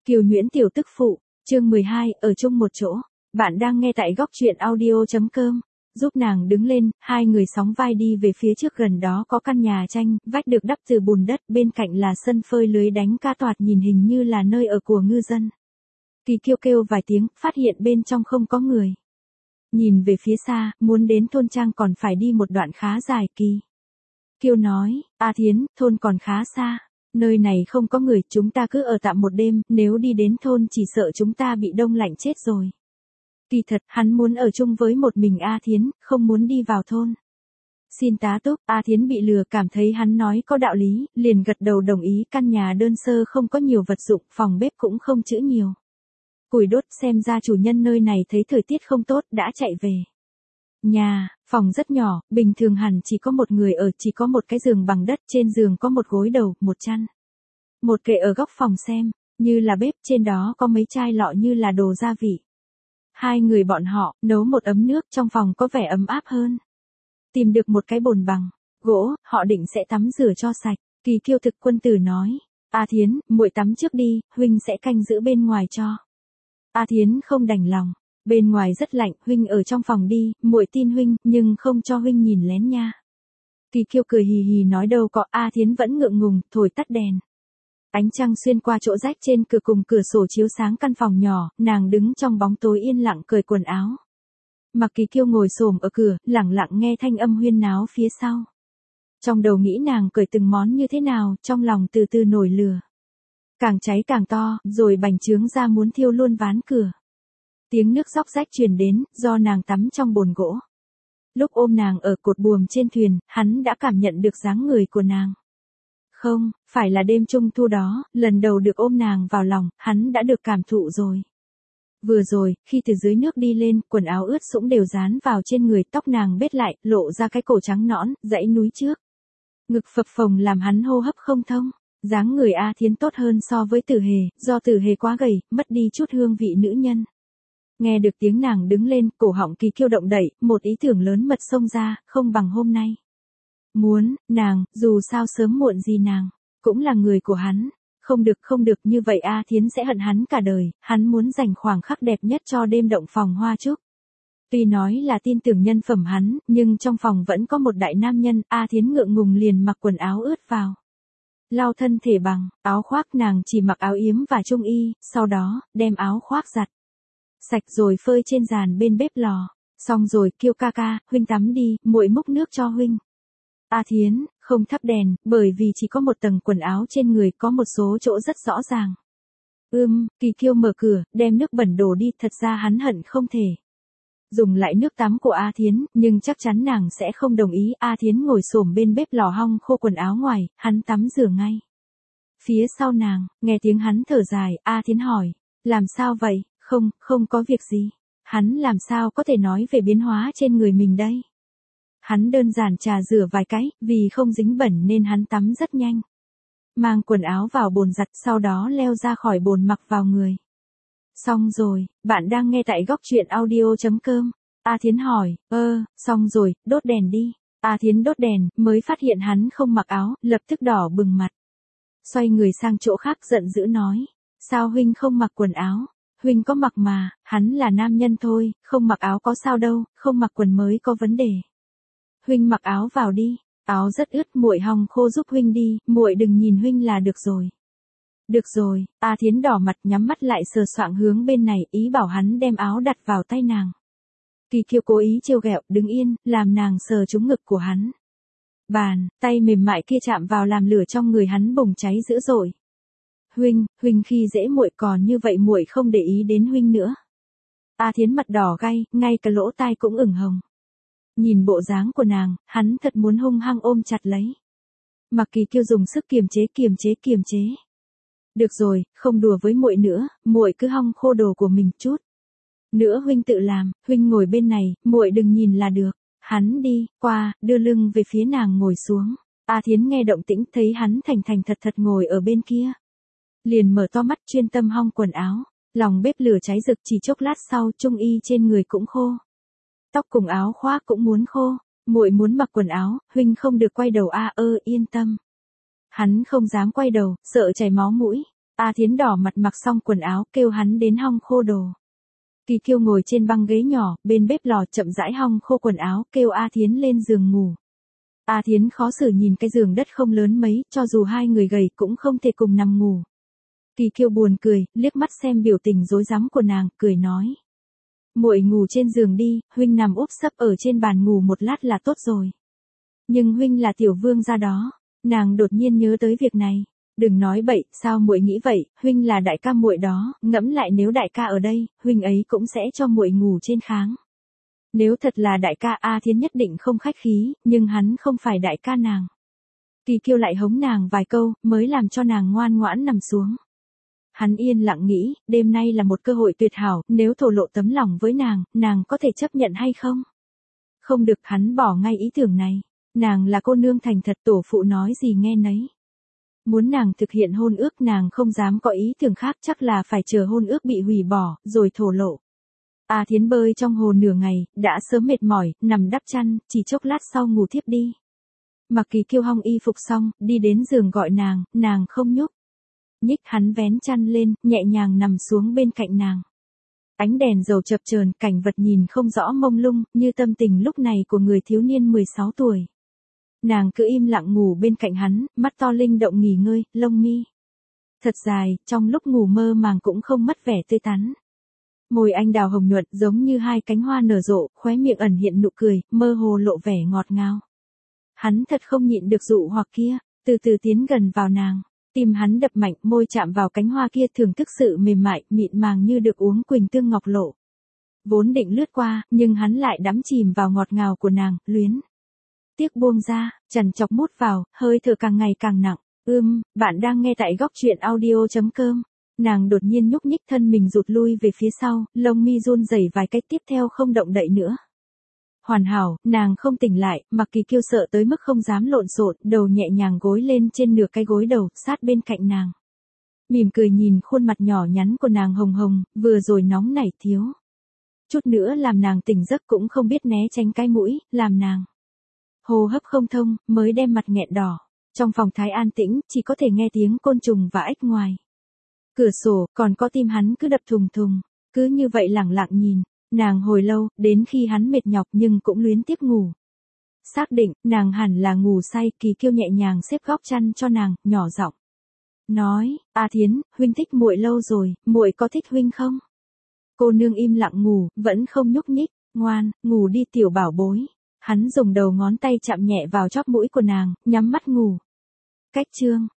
Kiều Nhuyễn tiểu tức phụ, chương 12, ở chung một chỗ. Bạn đang nghe tại góc truyện audio.com. Giúp nàng đứng lên, hai người sóng vai đi về phía trước, gần đó có căn nhà tranh, vách được đắp từ bùn đất, bên cạnh là sân phơi lưới đánh cá, toạt nhìn hình như là nơi ở của ngư dân. Kỳ Kiêu kêu vài tiếng, phát hiện bên trong không có người. Nhìn về phía xa, muốn đến thôn trang còn phải đi một đoạn khá dài. Kỳ Kiêu nói, A Thiến, thôn còn khá xa. Nơi này không có người, chúng ta cứ ở tạm một đêm, nếu đi đến thôn chỉ sợ chúng ta bị đông lạnh chết rồi. Kỳ thật, hắn muốn ở chung với một mình A Thiến, không muốn đi vào thôn. Xin tá túc, A Thiến bị lừa, cảm thấy hắn nói có đạo lý, liền gật đầu đồng ý. Căn nhà đơn sơ không có nhiều vật dụng, phòng bếp cũng không chữ nhiều. Củi đốt, xem ra chủ nhân nơi này thấy thời tiết không tốt, đã chạy về. Nhà, phòng rất nhỏ, bình thường hẳn chỉ có một người ở, chỉ có một cái giường bằng đất, trên giường có một gối đầu, một chăn. Một kệ ở góc phòng xem, như là bếp, trên đó có mấy chai lọ như là đồ gia vị. Hai người bọn họ, nấu một ấm nước, trong phòng có vẻ ấm áp hơn. Tìm được một cái bồn bằng gỗ, họ định sẽ tắm rửa cho sạch. Kỳ Kiêu thực quân tử nói, A Thiến, muội tắm trước đi, huynh sẽ canh giữ bên ngoài cho. A Thiến không đành lòng. Bên ngoài rất lạnh, huynh ở trong phòng đi, muội tin huynh, nhưng không cho huynh nhìn lén nha. Kỳ Kiêu cười hì hì nói đâu có. A Thiến vẫn ngượng ngùng, thổi tắt đèn. Ánh trăng xuyên qua chỗ rách trên cửa cùng cửa sổ chiếu sáng căn phòng nhỏ, nàng đứng trong bóng tối yên lặng cởi quần áo. Mặc Kỳ Kiêu ngồi xổm ở cửa, lặng lặng nghe thanh âm huyên náo phía sau. Trong đầu nghĩ nàng cởi từng món như thế nào, trong lòng từ từ nổi lửa. Càng cháy càng to, rồi bành trướng ra muốn thiêu luôn ván cửa. Tiếng nước róc rách truyền đến, do nàng tắm trong bồn gỗ. Lúc ôm nàng ở cột buồm trên thuyền, hắn đã cảm nhận được dáng người của nàng. Không, phải là đêm trung thu đó, lần đầu được ôm nàng vào lòng, hắn đã được cảm thụ rồi. Vừa rồi, khi từ dưới nước đi lên, quần áo ướt sũng đều dán vào trên người, tóc nàng bết lại, lộ ra cái cổ trắng nõn, dãy núi trước. Ngực phập phồng làm hắn hô hấp không thông. Dáng người A Thiến tốt hơn so với Tử Hề, do Tử Hề quá gầy, mất đi chút hương vị nữ nhân. Nghe được tiếng nàng đứng lên, cổ họng Kỳ Kiêu động đậy, một ý tưởng lớn mật xông ra, không bằng hôm nay. Muốn, nàng, dù sao sớm muộn gì nàng, cũng là người của hắn. Không được, như vậy A Thiến sẽ hận hắn cả đời, hắn muốn dành khoảng khắc đẹp nhất cho đêm động phòng hoa trúc. Tuy nói là tin tưởng nhân phẩm hắn, nhưng trong phòng vẫn có một đại nam nhân, A Thiến ngượng ngùng liền mặc quần áo ướt vào. Lau thân thể bằng áo khoác, nàng chỉ mặc áo yếm và trung y, sau đó, đem áo khoác giặt sạch rồi phơi trên giàn bên bếp lò. Xong rồi, Kiêu ca ca, huynh tắm đi, muội múc nước cho huynh. A Thiến, không thắp đèn, bởi vì chỉ có một tầng quần áo trên người, có một số chỗ rất rõ ràng. Kỳ Kiêu mở cửa, đem nước bẩn đổ đi, thật ra hắn hận không thể dùng lại nước tắm của A Thiến, nhưng chắc chắn nàng sẽ không đồng ý. A Thiến ngồi xổm bên bếp lò hong khô quần áo ngoài, hắn tắm rửa ngay. Phía sau nàng, nghe tiếng hắn thở dài, A Thiến hỏi, làm sao vậy? Không có việc gì. Hắn làm sao có thể nói về biến hóa trên người mình đây? Hắn đơn giản trà rửa vài cái, vì không dính bẩn nên hắn tắm rất nhanh. Mang quần áo vào bồn giặt, sau đó leo ra khỏi bồn mặc vào người. Xong rồi, bạn đang nghe tại góc truyện audio.com. A Thiến hỏi, xong rồi, đốt đèn đi. A Thiến đốt đèn, mới phát hiện hắn không mặc áo, lập tức đỏ bừng mặt. Xoay người sang chỗ khác giận dữ nói, sao huynh không mặc quần áo? Huynh có mặc mà, hắn là nam nhân thôi, không mặc áo có sao đâu, không mặc quần mới có vấn đề. Huynh mặc áo vào đi, áo rất ướt, muội hong khô giúp huynh đi, muội đừng nhìn huynh là được rồi. Được rồi, A Thiến đỏ mặt nhắm mắt lại sờ soạng hướng bên này, ý bảo hắn đem áo đặt vào tay nàng. Kỳ Kiêu cố ý trêu ghẹo, đứng yên, làm nàng sờ trúng ngực của hắn. Bàn tay mềm mại kia chạm vào làm lửa trong người hắn bùng cháy dữ dội. Huynh khi dễ muội, còn như vậy muội không để ý đến huynh nữa. A Thiến mặt đỏ gay, ngay cả lỗ tai cũng ửng hồng. Nhìn bộ dáng của nàng, hắn thật muốn hung hăng ôm chặt lấy. Mặc Kỳ Kiêu dùng sức kiềm chế. Được rồi, không đùa với muội nữa, muội cứ hong khô đồ của mình chút. Nữa huynh tự làm, huynh ngồi bên này, muội đừng nhìn là được. Hắn đi qua, đưa lưng về phía nàng ngồi xuống. A Thiến nghe động tĩnh, thấy hắn thành thật ngồi ở bên kia. Liền mở to mắt chuyên tâm hong quần áo. Lòng bếp lửa cháy rực, chỉ chốc lát sau, trung y trên người cũng khô. Tóc cùng áo khoác cũng muốn khô. Muội muốn mặc quần áo, huynh không được quay đầu yên tâm. Hắn không dám quay đầu, sợ chảy máu mũi. A Thiến đỏ mặt mặc xong quần áo, kêu hắn đến hong khô đồ. Kỳ Kiêu ngồi trên băng ghế nhỏ, bên bếp lò chậm rãi hong khô quần áo, kêu A Thiến lên giường ngủ. A Thiến khó xử nhìn cái giường đất không lớn mấy, cho dù hai người gầy cũng không thể cùng nằm ngủ. Kỳ Kiêu buồn cười, liếc mắt xem biểu tình rối rắm của nàng, cười nói. Muội ngủ trên giường đi, huynh nằm úp sấp ở trên bàn ngủ một lát là tốt rồi. Nhưng huynh là tiểu vương gia đó. Nàng đột nhiên nhớ tới việc này. Đừng nói bậy, sao muội nghĩ vậy, huynh là đại ca muội đó, ngẫm lại nếu đại ca ở đây, huynh ấy cũng sẽ cho muội ngủ trên kháng. Nếu thật là đại ca, A Thiến nhất định không khách khí, nhưng hắn không phải đại ca nàng. Kỳ Kiêu lại hống nàng vài câu, mới làm cho nàng ngoan ngoãn nằm xuống. Hắn yên lặng nghĩ, đêm nay là một cơ hội tuyệt hảo, nếu thổ lộ tấm lòng với nàng có thể chấp nhận hay không? Không được, hắn bỏ ngay ý tưởng này. Nàng là cô nương thành thật, tổ phụ nói gì nghe nấy. Muốn nàng thực hiện hôn ước, nàng không dám có ý tưởng khác, chắc là phải chờ hôn ước bị hủy bỏ, rồi thổ lộ. A Thiến bơi trong hồ nửa ngày, đã sớm mệt mỏi, nằm đắp chăn, chỉ chốc lát sau ngủ thiếp đi. Mặc Kỳ Kiêu hong y phục xong, đi đến giường gọi nàng không nhúc nhích, hắn vén chăn lên, nhẹ nhàng nằm xuống bên cạnh nàng. Ánh đèn dầu chập chờn, cảnh vật nhìn không rõ mông lung, như tâm tình lúc này của người thiếu niên 16 tuổi. Nàng cứ im lặng ngủ bên cạnh hắn, mắt to linh động nghỉ ngơi, lông mi thật dài, trong lúc ngủ mơ màng cũng không mất vẻ tươi tắn. Môi anh đào hồng nhuận giống như hai cánh hoa nở rộ, khóe miệng ẩn hiện nụ cười, mơ hồ lộ vẻ ngọt ngào. Hắn thật không nhịn được dụ hoặc kia, từ từ tiến gần vào nàng. Tim hắn đập mạnh, môi chạm vào cánh hoa kia, thưởng thức sự mềm mại, mịn màng như được uống quỳnh tương ngọc lộ. Vốn định lướt qua, nhưng hắn lại đắm chìm vào ngọt ngào của nàng, luyến tiếc buông ra, chằn chọc mút vào, hơi thở càng ngày càng nặng. Bạn đang nghe tại góc truyện audio.com. Nàng đột nhiên nhúc nhích thân mình rụt lui về phía sau, lông mi run rẩy vài cái, tiếp theo không động đậy nữa. Hoàn hảo, nàng không tỉnh lại, Mặc Kỳ Kiêu sợ tới mức không dám lộn xộn, đầu nhẹ nhàng gối lên trên nửa cái gối đầu, sát bên cạnh nàng. Mỉm cười nhìn khuôn mặt nhỏ nhắn của nàng hồng hồng, vừa rồi nóng nảy thiếu chút nữa làm nàng tỉnh giấc, cũng không biết né tránh cái mũi, làm nàng hô hấp không thông, mới đem mặt nghẹn đỏ. Trong phòng thái an tĩnh, chỉ có thể nghe tiếng côn trùng và ếch ngoài cửa sổ, còn có tim hắn cứ đập thùng thùng. Cứ như vậy lẳng lặng nhìn nàng hồi lâu, đến khi hắn mệt nhọc nhưng cũng luyến tiếc ngủ. Xác định, nàng hẳn là ngủ say, Kỳ Kiêu nhẹ nhàng xếp góc chăn cho nàng, nhỏ giọng nói, A Thiến, huynh thích muội lâu rồi, muội có thích huynh không? Cô nương im lặng ngủ, vẫn không nhúc nhích, ngoan, ngủ đi tiểu bảo bối. Hắn dùng đầu ngón tay chạm nhẹ vào chóp mũi của nàng, nhắm mắt ngủ. Cách chương